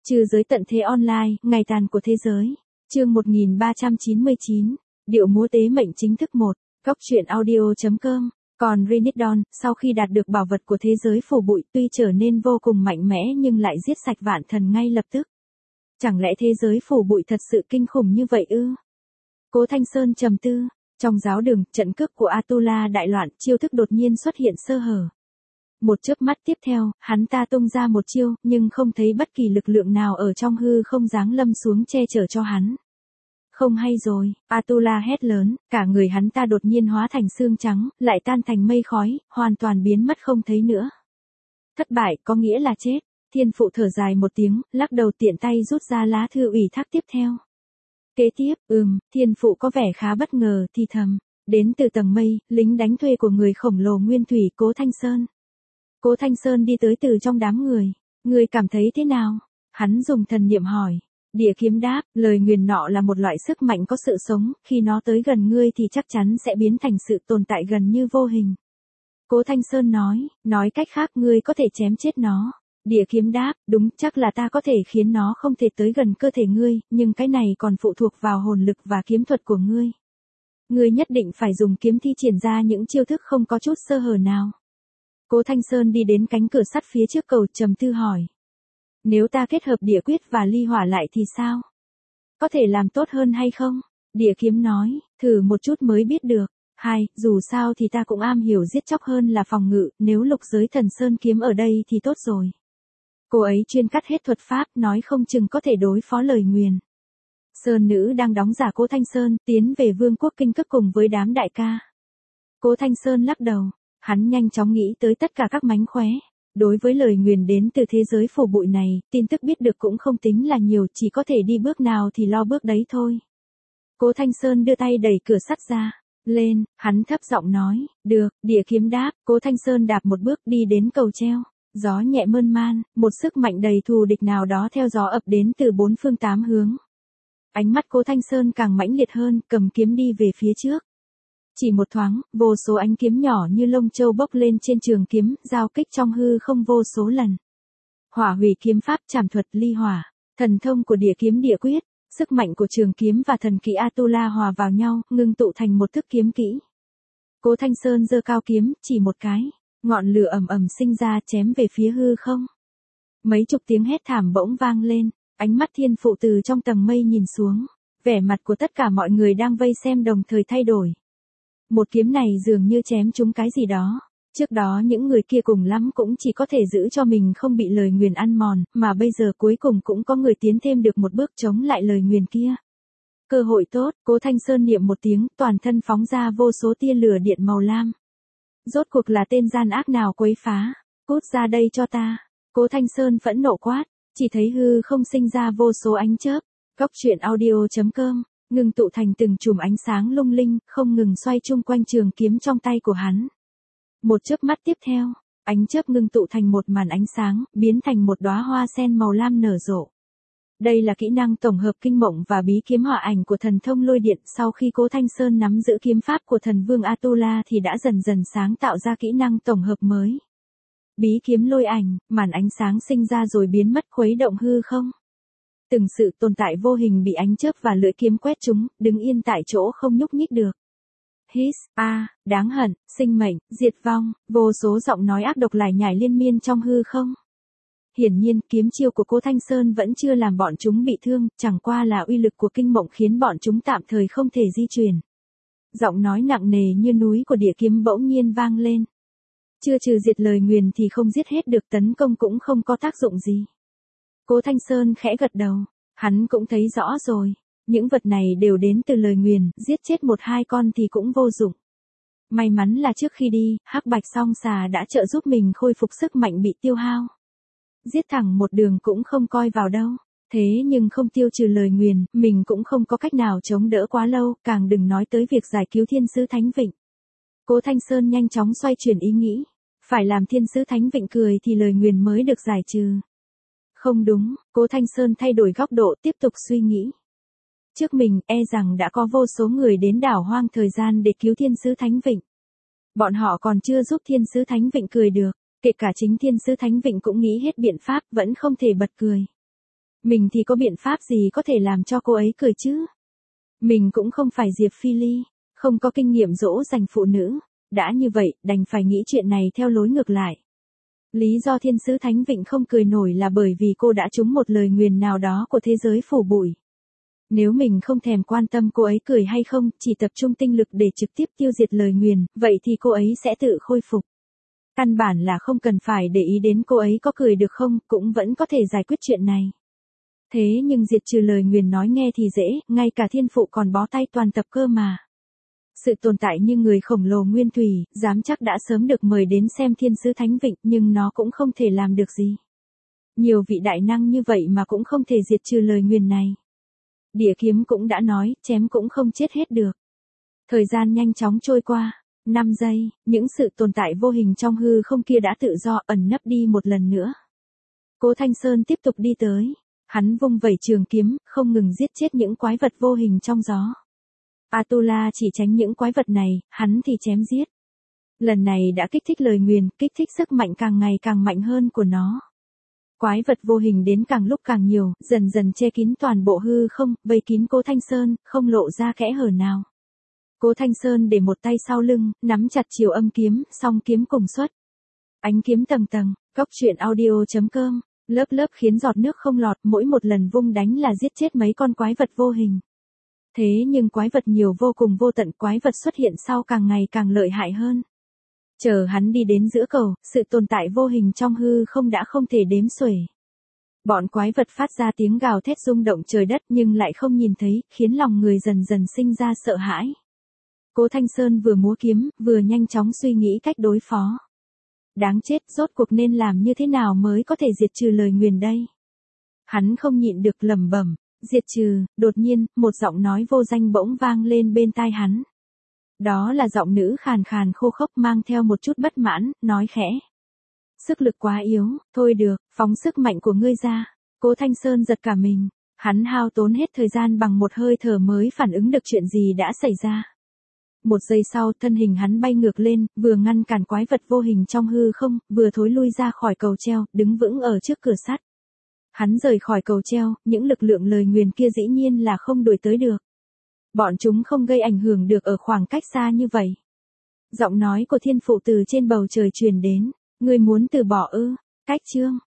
Trừ giới tận thế online, ngày tàn của thế giới. Chương 1399, điệu múa tế mệnh chính thức 1, góc truyện audio.com. Còn Rinidon, sau khi đạt được bảo vật của thế giới phủ bụi, tuy trở nên vô cùng mạnh mẽ nhưng lại giết sạch vạn thần ngay lập tức. Chẳng lẽ thế giới phủ bụi thật sự kinh khủng như vậy ư? Cố Thanh Sơn trầm tư. Trong giáo đường, trận cước của Atula đại loạn, chiêu thức đột nhiên xuất hiện sơ hở. Một chớp mắt tiếp theo, hắn ta tung ra một chiêu, nhưng không thấy bất kỳ lực lượng nào ở trong hư không giáng lâm xuống che chở cho hắn. Không hay rồi, Atula hét lớn, cả người hắn ta đột nhiên hóa thành xương trắng, lại tan thành mây khói, hoàn toàn biến mất không thấy nữa. Thất bại có nghĩa là chết. Thiên phụ thở dài một tiếng, lắc đầu tiện tay rút ra lá thư ủy thác tiếp theo. Kế tiếp, thiên phụ có vẻ khá bất ngờ thì thầm. Đến từ tầng mây, lính đánh thuê của người khổng lồ nguyên thủy Cố Thanh Sơn. Cố Thanh Sơn đi tới từ trong đám người. Người cảm thấy thế nào? Hắn dùng thần niệm hỏi. Địa kiếm đáp, lời nguyền nọ là một loại sức mạnh có sự sống, khi nó tới gần ngươi thì chắc chắn sẽ biến thành sự tồn tại gần như vô hình. Cố Thanh Sơn nói cách khác ngươi có thể chém chết nó. Địa kiếm đáp, đúng, chắc là ta có thể khiến nó không thể tới gần cơ thể ngươi, nhưng cái này còn phụ thuộc vào hồn lực và kiếm thuật của ngươi. Ngươi nhất định phải dùng kiếm thi triển ra những chiêu thức không có chút sơ hở nào. Cố Thanh Sơn đi đến cánh cửa sắt phía trước cầu trầm tư hỏi. Nếu ta kết hợp địa quyết và ly hỏa lại thì sao? Có thể làm tốt hơn hay không? Địa kiếm nói, thử một chút mới biết được. Dù sao thì ta cũng am hiểu giết chóc hơn là phòng ngự, nếu lục giới thần sơn kiếm ở đây thì tốt rồi. Cô ấy chuyên cắt hết thuật pháp, nói không chừng có thể đối phó lời nguyền. Sơn nữ đang đóng giả Cố Thanh Sơn, tiến về vương quốc kinh cấp cùng với đám đại ca. Cố Thanh Sơn lắc đầu, hắn nhanh chóng nghĩ tới tất cả các mánh khóe. Đối với lời nguyền đến từ thế giới phủ bụi này, tin tức biết được cũng không tính là nhiều, chỉ có thể đi bước nào thì lo bước đấy thôi. Cố Thanh Sơn đưa tay đẩy cửa sắt ra. Lên, hắn thấp giọng nói, được, địa kiếm đáp, Cố Thanh Sơn đạp một bước đi đến cầu treo. Gió nhẹ mơn man, một sức mạnh đầy thù địch nào đó theo gió ập đến từ bốn phương tám hướng. Ánh mắt Cố Thanh Sơn càng mãnh liệt hơn, cầm kiếm đi về phía trước. Chỉ một thoáng, vô số ánh kiếm nhỏ như lông châu bốc lên trên trường kiếm, giao kích trong hư không vô số lần. Hỏa hủy kiếm pháp trảm thuật ly hỏa, thần thông của địa kiếm địa quyết, sức mạnh của trường kiếm và thần kỹ Atula hòa vào nhau, ngưng tụ thành một thức kiếm kỹ. Cố Thanh Sơn giơ cao kiếm, chỉ một cái, ngọn lửa ầm ầm sinh ra chém về phía hư không. Mấy chục tiếng hét thảm bỗng vang lên, ánh mắt thiên phụ từ trong tầng mây nhìn xuống, vẻ mặt của tất cả mọi người đang vây xem đồng thời thay đổi. Một kiếm này dường như chém trúng cái gì đó. Trước đó những người kia cùng lắm cũng chỉ có thể giữ cho mình không bị lời nguyền ăn mòn, mà bây giờ cuối cùng cũng có người tiến thêm được một bước chống lại lời nguyền kia. Cơ hội tốt, Cố Thanh Sơn niệm một tiếng, toàn thân phóng ra vô số tia lửa điện màu lam. Rốt cuộc là tên gian ác nào quấy phá, cút ra đây cho ta. Cố Thanh Sơn phẫn nộ quát, chỉ thấy hư không sinh ra vô số ánh chớp. Góc truyện audio.com, ngừng tụ thành từng chùm ánh sáng lung linh, không ngừng xoay chung quanh trường kiếm trong tay của hắn. Một chớp mắt tiếp theo, ánh chớp ngưng tụ thành một màn ánh sáng, biến thành một đóa hoa sen màu lam nở rộ. Đây là kỹ năng tổng hợp kinh mộng và bí kiếm hỏa ảnh của thần thông lôi điện. Sau khi Cố Thanh Sơn nắm giữ kiếm pháp của thần vương Atula thì đã dần dần sáng tạo ra kỹ năng tổng hợp mới. Bí kiếm lôi ảnh, màn ánh sáng sinh ra rồi biến mất khuấy động hư không. Từng sự tồn tại vô hình bị ánh chớp và lưỡi kiếm quét trúng, đứng yên tại chỗ không nhúc nhích được. Hít, đáng hận, sinh mệnh, diệt vong, vô số giọng nói ác độc lải nhải liên miên trong hư không. Hiển nhiên, kiếm chiêu của Cố Thanh Sơn vẫn chưa làm bọn chúng bị thương, chẳng qua là uy lực của kinh mộng khiến bọn chúng tạm thời không thể di chuyển. Giọng nói nặng nề như núi của địa kiếm bỗng nhiên vang lên. Chưa trừ diệt lời nguyền thì không giết hết được, tấn công cũng không có tác dụng gì. Cố Thanh Sơn khẽ gật đầu, hắn cũng thấy rõ rồi. Những vật này đều đến từ lời nguyền, giết chết một hai con thì cũng vô dụng. May mắn là trước khi đi, hắc bạch song xà đã trợ giúp mình khôi phục sức mạnh bị tiêu hao. Giết thẳng một đường cũng không coi vào đâu. Thế nhưng không tiêu trừ lời nguyền, mình cũng không có cách nào chống đỡ quá lâu, càng đừng nói tới việc giải cứu thiên sứ Thánh Vịnh. Cố Thanh Sơn nhanh chóng xoay chuyển ý nghĩ. Phải làm thiên sứ Thánh Vịnh cười thì lời nguyền mới được giải trừ. Không đúng, Cố Thanh Sơn thay đổi góc độ tiếp tục suy nghĩ. Trước mình, rằng đã có vô số người đến đảo hoang thời gian để cứu thiên sứ Thánh Vịnh. Bọn họ còn chưa giúp thiên sứ Thánh Vịnh cười được, kể cả chính thiên sứ Thánh Vịnh cũng nghĩ hết biện pháp vẫn không thể bật cười. Mình thì có biện pháp gì có thể làm cho cô ấy cười chứ? Mình cũng không phải Diệp Phi Ly, không có kinh nghiệm dỗ dành phụ nữ, đã như vậy, đành phải nghĩ chuyện này theo lối ngược lại. Lý do thiên sứ Thánh Vịnh không cười nổi là bởi vì cô đã trúng một lời nguyền nào đó của thế giới phủ bụi. Nếu mình không thèm quan tâm cô ấy cười hay không, chỉ tập trung tinh lực để trực tiếp tiêu diệt lời nguyền, vậy thì cô ấy sẽ tự khôi phục. Căn bản là không cần phải để ý đến cô ấy có cười được không, cũng vẫn có thể giải quyết chuyện này. Thế nhưng diệt trừ lời nguyền nói nghe thì dễ, ngay cả thiên phụ còn bó tay toàn tập cơ mà. Sự tồn tại như người khổng lồ nguyên thủy, dám chắc đã sớm được mời đến xem thiên sứ Thánh Vịnh, nhưng nó cũng không thể làm được gì. Nhiều vị đại năng như vậy mà cũng không thể diệt trừ lời nguyền này. Địa kiếm cũng đã nói, chém cũng không chết hết được. Thời gian nhanh chóng trôi qua. 5 giây, những sự tồn tại vô hình trong hư không kia đã tự do ẩn nấp đi một lần nữa. Cố Thanh Sơn tiếp tục đi tới. Hắn vung vẩy trường kiếm, không ngừng giết chết những quái vật vô hình trong gió. Atula chỉ tránh những quái vật này, hắn thì chém giết. Lần này đã kích thích lời nguyền, kích thích sức mạnh càng ngày càng mạnh hơn của nó. Quái vật vô hình đến càng lúc càng nhiều, dần dần che kín toàn bộ hư không, vây kín Cố Thanh Sơn, không lộ ra kẽ hở nào. Cố Thanh Sơn để một tay sau lưng, nắm chặt chiều âm kiếm, song kiếm cùng xuất. Ánh kiếm tầng tầng, goctruyện.audio.com, lớp lớp khiến giọt nước không lọt, mỗi một lần vung đánh là giết chết mấy con quái vật vô hình. Thế nhưng quái vật nhiều vô cùng vô tận, quái vật xuất hiện sau càng ngày càng lợi hại hơn. Chờ hắn đi đến giữa cầu, sự tồn tại vô hình trong hư không đã không thể đếm xuể. Bọn quái vật phát ra tiếng gào thét rung động trời đất nhưng lại không nhìn thấy, khiến lòng người dần dần sinh ra sợ hãi. Cố Thanh Sơn vừa múa kiếm, vừa nhanh chóng suy nghĩ cách đối phó. Đáng chết, rốt cuộc nên làm như thế nào mới có thể diệt trừ lời nguyền đây? Hắn không nhịn được lẩm bẩm, diệt trừ, đột nhiên, một giọng nói vô danh bỗng vang lên bên tai hắn. Đó là giọng nữ khàn khàn khô khốc mang theo một chút bất mãn, nói khẽ. Sức lực quá yếu, thôi được, phóng sức mạnh của ngươi ra. Cố Thanh Sơn giật cả mình, hắn hao tốn hết thời gian bằng một hơi thở mới phản ứng được chuyện gì đã xảy ra. Một giây sau, thân hình hắn bay ngược lên, vừa ngăn cản quái vật vô hình trong hư không, vừa thối lui ra khỏi cầu treo, đứng vững ở trước cửa sắt. Hắn rời khỏi cầu treo, những lực lượng lời nguyền kia dĩ nhiên là không đuổi tới được. Bọn chúng không gây ảnh hưởng được ở khoảng cách xa như vậy. Giọng nói của thiên phụ từ trên bầu trời truyền đến, ngươi muốn từ bỏ ư? Cách chương